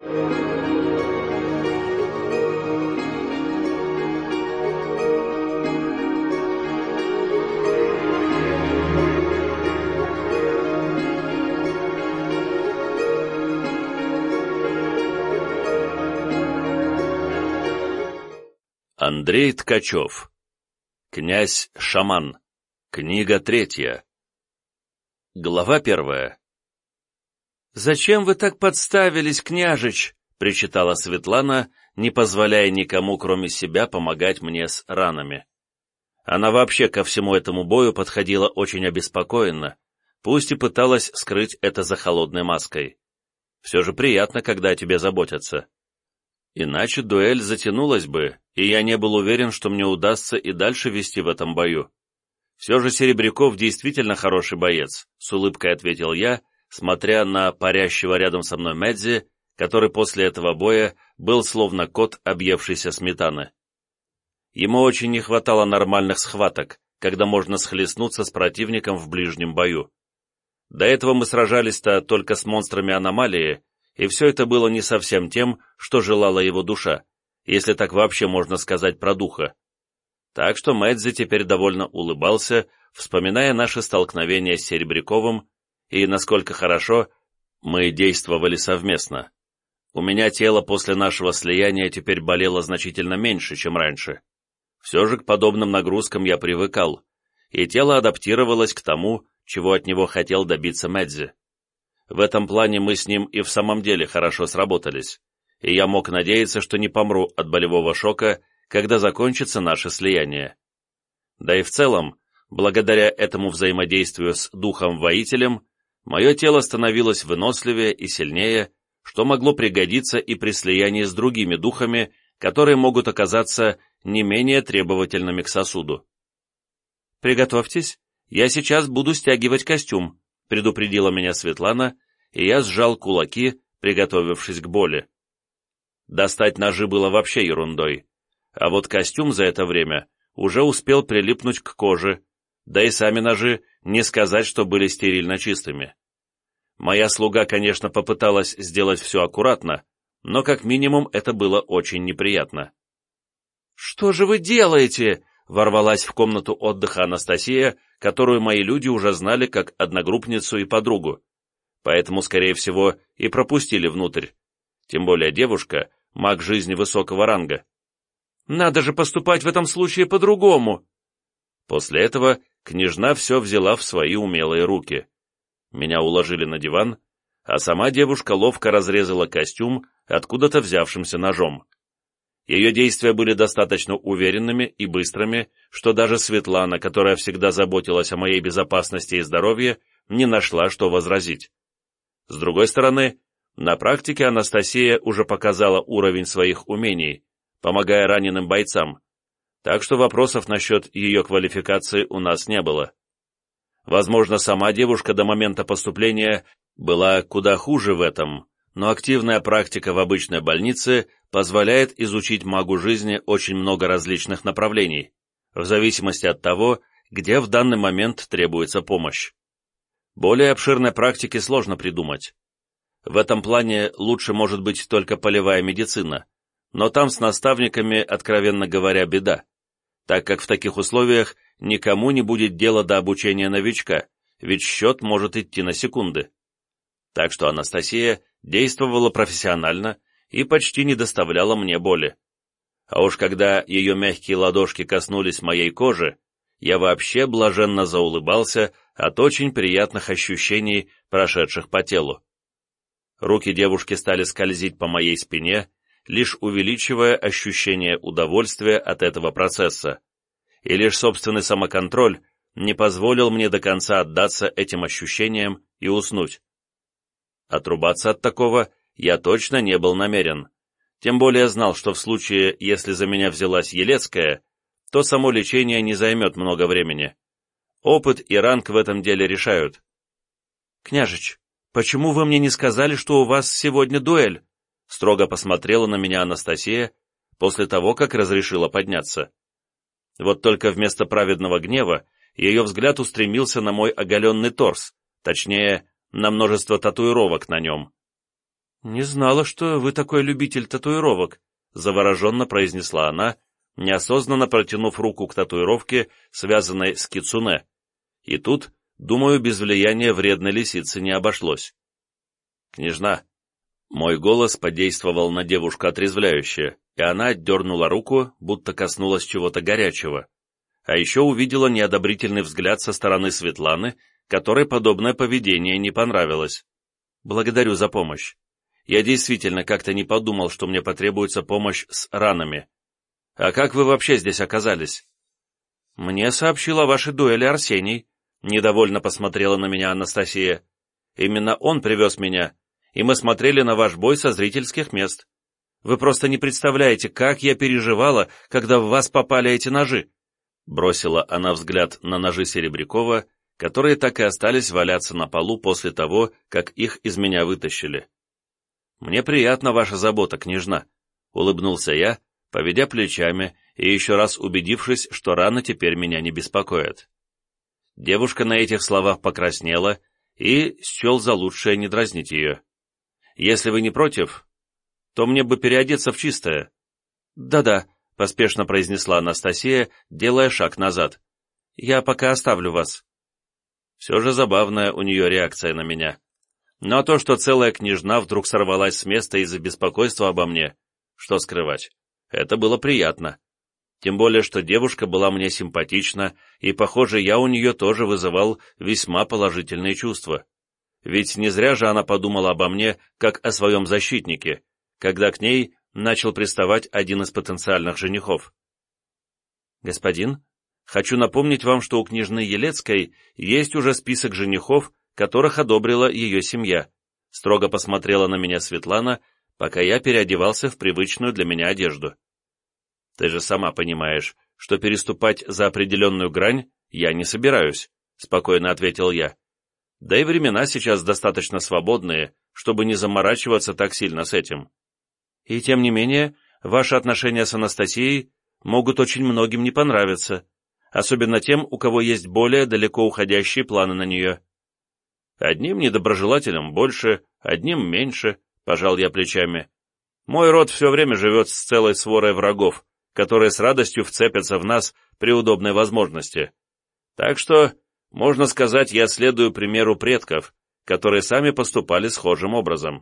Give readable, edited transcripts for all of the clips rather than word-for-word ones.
Андрей Ткачев. Князь-шаман. Книга 3. Глава 1. «Зачем вы так подставились, княжич?» — причитала Светлана, не позволяя никому, кроме себя, помогать мне с ранами. Она вообще ко всему этому бою подходила очень обеспокоенно, пусть и пыталась скрыть это за холодной маской. Все же приятно, когда о тебе заботятся. Иначе дуэль затянулась бы, и я не был уверен, что мне удастся и дальше вести в этом бою. Все же Серебряков действительно хороший боец, с улыбкой ответил я, смотря на парящего рядом со мной Медзи, который после этого боя был словно кот, объевшийся сметаны. Ему очень не хватало нормальных схваток, когда можно схлестнуться с противником в ближнем бою. До этого мы сражались-то только с монстрами аномалии, и все это было не совсем тем, что желала его душа, если так вообще можно сказать про духа. Так что Мэдзи теперь довольно улыбался, вспоминая наши столкновения с Серебряковым и насколько хорошо мы действовали совместно. У меня тело после нашего слияния теперь болело значительно меньше, чем раньше. Все же к подобным нагрузкам я привыкал, и тело адаптировалось к тому, чего от него хотел добиться Мэдзи. В этом плане мы с ним и в самом деле хорошо сработались, и я мог надеяться, что не помру от болевого шока, когда закончится наше слияние. Да и в целом, благодаря этому взаимодействию с духом-воителем, мое тело становилось выносливее и сильнее, что могло пригодиться и при слиянии с другими духами, которые могут оказаться не менее требовательными к сосуду. «Приготовьтесь, я сейчас буду стягивать костюм», предупредила меня Светлана, и я сжал кулаки, приготовившись к боли. Достать ножи было вообще ерундой, а вот костюм за это время уже успел прилипнуть к коже, да и сами ножи не сказать, что были стерильно чистыми. Моя слуга, конечно, попыталась сделать все аккуратно, но как минимум это было очень неприятно. «Что же вы делаете?» — ворвалась в комнату отдыха Анастасия, которую мои люди уже знали как одногруппницу и подругу, поэтому, скорее всего, и пропустили внутрь. Тем более девушка — маг жизни высокого ранга. «Надо же поступать в этом случае по-другому!» После этого княжна все взяла в свои умелые руки. Меня уложили на диван, а сама девушка ловко разрезала костюм откуда-то взявшимся ножом. Ее действия были достаточно уверенными и быстрыми, что даже Светлана, которая всегда заботилась о моей безопасности и здоровье, не нашла, что возразить. С другой стороны, на практике Анастасия уже показала уровень своих умений, помогая раненым бойцам, так что вопросов насчет ее квалификации у нас не было. Возможно, сама девушка до момента поступления была куда хуже в этом, но активная практика в обычной больнице позволяет изучить магу жизни очень много различных направлений, в зависимости от того, где в данный момент требуется помощь. Более обширной практики сложно придумать. В этом плане лучше может быть только полевая медицина, но там с наставниками, откровенно говоря, беда, так как в таких условиях никому не будет дела до обучения новичка, ведь счет может идти на секунды. Так что Анастасия действовала профессионально и почти не доставляла мне боли. А уж когда ее мягкие ладошки коснулись моей кожи, я вообще блаженно заулыбался от очень приятных ощущений, прошедших по телу. Руки девушки стали скользить по моей спине, лишь увеличивая ощущение удовольствия от этого процесса, и лишь собственный самоконтроль не позволил мне до конца отдаться этим ощущениям и уснуть. Отрубаться от такого я точно не был намерен, тем более знал, что в случае, если за меня взялась Елецкая, то само лечение не займет много времени. Опыт и ранг в этом деле решают. «Княжич, почему вы мне не сказали, что у вас сегодня дуэль?» Строго посмотрела на меня Анастасия после того, как разрешила подняться. Вот только вместо праведного гнева ее взгляд устремился на мой оголенный торс, точнее, на множество татуировок на нем. «Не знала, что вы такой любитель татуировок», — завороженно произнесла она, неосознанно протянув руку к татуировке, связанной с кицуне. И тут, думаю, без влияния вредной лисицы не обошлось. «Княжна». Мой голос подействовал на девушку отрезвляюще, и она отдернула руку, будто коснулась чего-то горячего. А еще увидела неодобрительный взгляд со стороны Светланы, которой подобное поведение не понравилось. «Благодарю за помощь. Я действительно как-то не подумал, что мне потребуется помощь с ранами. А как вы вообще здесь оказались?» «Мне сообщил о вашей дуэли Арсений», — недовольно посмотрела на меня Анастасия. «Именно он привез меня, и мы смотрели на ваш бой со зрительских мест. Вы просто не представляете, как я переживала, когда в вас попали эти ножи». Бросила она взгляд на ножи Серебрякова, которые так и остались валяться на полу после того, как их из меня вытащили. «Мне приятна ваша забота, княжна», — улыбнулся я, поведя плечами и еще раз убедившись, что раны теперь меня не беспокоят. Девушка на этих словах покраснела и счел за лучшее не дразнить ее. «Если вы не против, то мне бы переодеться в чистое». «Да-да», — поспешно произнесла Анастасия, делая шаг назад. «Я пока оставлю вас». Все же забавная у нее реакция на меня. Но то, что целая княжна вдруг сорвалась с места из-за беспокойства обо мне, что скрывать, это было приятно. Тем более, что девушка была мне симпатична, и, похоже, я у нее тоже вызывал весьма положительные чувства. Ведь не зря же она подумала обо мне, как о своем защитнике, когда к ней начал приставать один из потенциальных женихов. «Господин, хочу напомнить вам, что у княжны Елецкой есть уже список женихов, которых одобрила ее семья», — строго посмотрела на меня Светлана, пока я переодевался в привычную для меня одежду. «Ты же сама понимаешь, что переступать за определенную грань я не собираюсь», — спокойно ответил я. «Да и времена сейчас достаточно свободные, чтобы не заморачиваться так сильно с этим. И тем не менее, ваши отношения с Анастасией могут очень многим не понравиться, особенно тем, у кого есть более далеко уходящие планы на нее». «Одним недоброжелателям больше, одним меньше», — пожал я плечами. «Мой род все время живет с целой сворой врагов, которые с радостью вцепятся в нас при удобной возможности. Так что, можно сказать, я следую примеру предков, которые сами поступали схожим образом».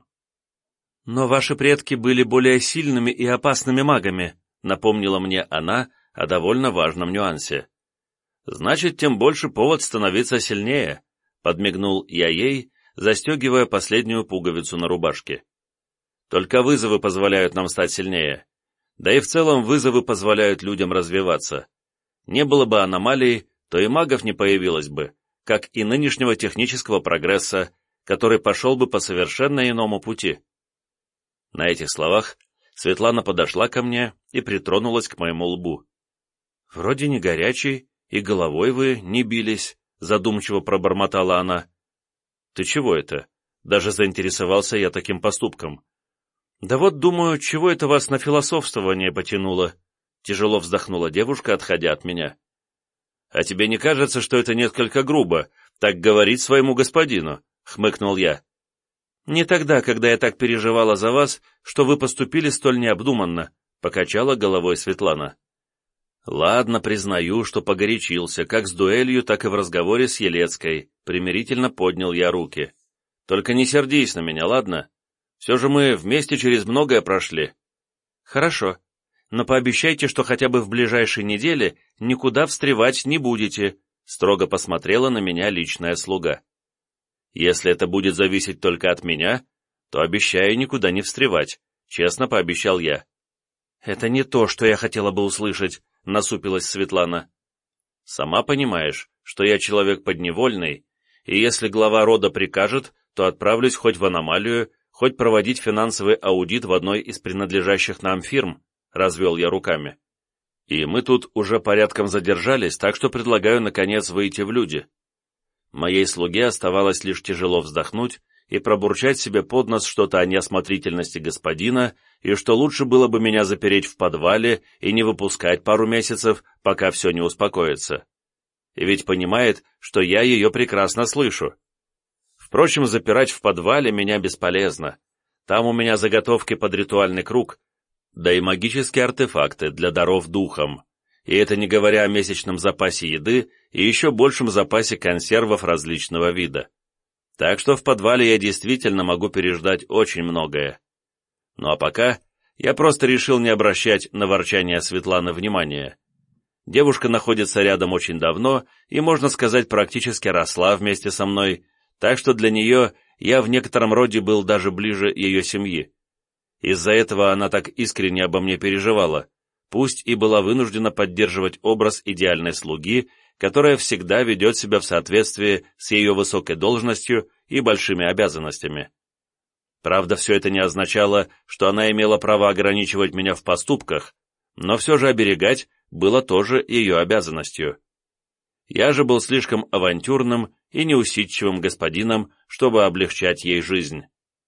«Но ваши предки были более сильными и опасными магами», — напомнила мне она о довольно важном нюансе. «Значит, тем больше повод становиться сильнее», — подмигнул я ей, застегивая последнюю пуговицу на рубашке. «Только вызовы позволяют нам стать сильнее. Да и в целом вызовы позволяют людям развиваться. Не было бы аномалий, то и магов не появилось бы, как и нынешнего технического прогресса, который пошел бы по совершенно иному пути». На этих словах Светлана подошла ко мне и притронулась к моему лбу. «Вроде не горячий, и головой вы не бились», — задумчиво пробормотала она. «Ты чего это?» — даже заинтересовался я таким поступком. «Да вот, думаю, чего это вас на философствование потянуло?» Тяжело вздохнула девушка, отходя от меня. «А тебе не кажется, что это несколько грубо, так говорить своему господину?» — хмыкнул я. «Не тогда, когда я так переживала за вас, что вы поступили столь необдуманно», — покачала головой Светлана. «Ладно, признаю, что погорячился, как с дуэлью, так и в разговоре с Елецкой», — примирительно поднял я руки. «Только не сердись на меня, ладно? Все же мы вместе через многое прошли». «Хорошо, но пообещайте, что хотя бы в ближайшей неделе никуда встревать не будете», — строго посмотрела на меня личная слуга. «Если это будет зависеть только от меня, то обещаю никуда не встревать», — честно пообещал я. «Это не то, что я хотела бы услышать», — насупилась Светлана. «Сама понимаешь, что я человек подневольный, и если глава рода прикажет, то отправлюсь хоть в аномалию, хоть проводить финансовый аудит в одной из принадлежащих нам фирм», — развел я руками. «И мы тут уже порядком задержались, так что предлагаю, наконец, выйти в люди». Моей слуге оставалось лишь тяжело вздохнуть и пробурчать себе под нос что-то о неосмотрительности господина и что лучше было бы меня запереть в подвале и не выпускать пару месяцев, пока все не успокоится. И ведь понимает, что я ее прекрасно слышу. Впрочем, запирать в подвале меня бесполезно, Там у меня заготовки под ритуальный круг, да и магические артефакты для даров духом. И это не говоря о месячном запасе еды и еще большем запасе консервов различного вида. Так что в подвале я действительно могу переждать очень многое. Ну а пока я просто решил не обращать на ворчание Светланы внимания. Девушка находится рядом очень давно и, можно сказать, практически росла вместе со мной, так что для нее я в некотором роде был даже ближе ее семьи. Из-за этого она так искренне обо мне переживала, пусть и была вынуждена поддерживать образ идеальной слуги, которая всегда ведет себя в соответствии с ее высокой должностью и большими обязанностями. Правда, все это не означало, что она имела право ограничивать меня в поступках, но все же оберегать было тоже ее обязанностью. Я же был слишком авантюрным и неусидчивым господином, чтобы облегчать ей жизнь.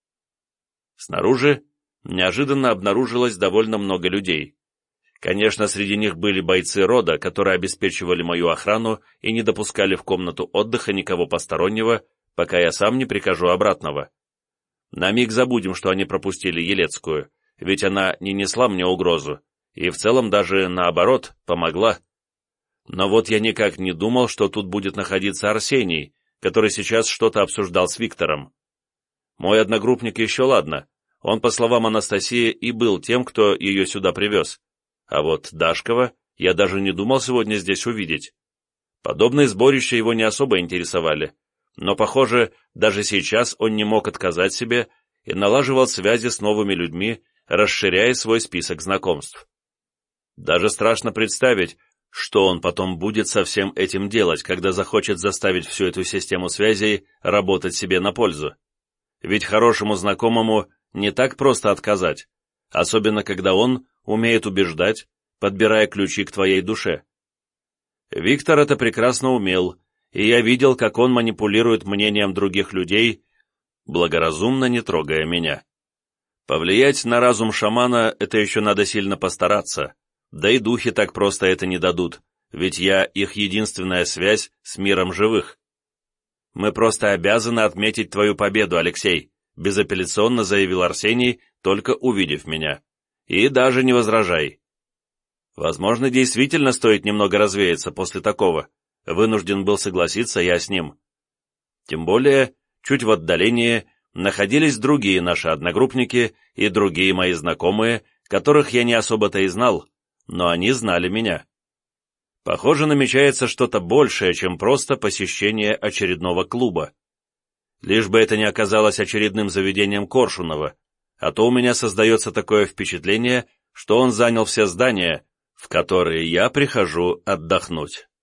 Снаружи неожиданно обнаружилось довольно много людей. Конечно, среди них были бойцы рода, которые обеспечивали мою охрану и не допускали в комнату отдыха никого постороннего, пока я сам не прикажу обратного. На миг забудем, что они пропустили Елецкую, ведь она не несла мне угрозу, и в целом даже, наоборот, помогла. Но вот я никак не думал, что тут будет находиться Арсений, который сейчас что-то обсуждал с Виктором. Мой одногруппник еще ладно, он, по словам Анастасии, и был тем, кто ее сюда привез. А вот Дашкова я даже не думал сегодня здесь увидеть. Подобные сборища его не особо интересовали, но, похоже, даже сейчас он не мог отказать себе и налаживал связи с новыми людьми, расширяя свой список знакомств. Даже страшно представить, что он потом будет со всем этим делать, когда захочет заставить всю эту систему связей работать себе на пользу. Ведь хорошему знакомому не так просто отказать, особенно когда он умеет убеждать, подбирая ключи к твоей душе. Виктор это прекрасно умел, и я видел, как он манипулирует мнением других людей, благоразумно не трогая меня. Повлиять на разум шамана — это еще надо сильно постараться, да и духи так просто это не дадут, ведь я их единственная связь с миром живых. «Мы просто обязаны отметить твою победу, Алексей», безапелляционно заявил Арсений, только увидев меня. «И даже не возражай». Возможно, действительно стоит немного развеяться после такого. Вынужден был согласиться я с ним. Тем более, чуть в отдалении находились другие наши одногруппники и другие мои знакомые, которых я не особо-то и знал, но они знали меня. Похоже, намечается что-то большее, чем просто посещение очередного клуба. Лишь бы это не оказалось очередным заведением Коршунова, а то у меня создается такое впечатление, что он занял все здания, в которые я прихожу отдохнуть.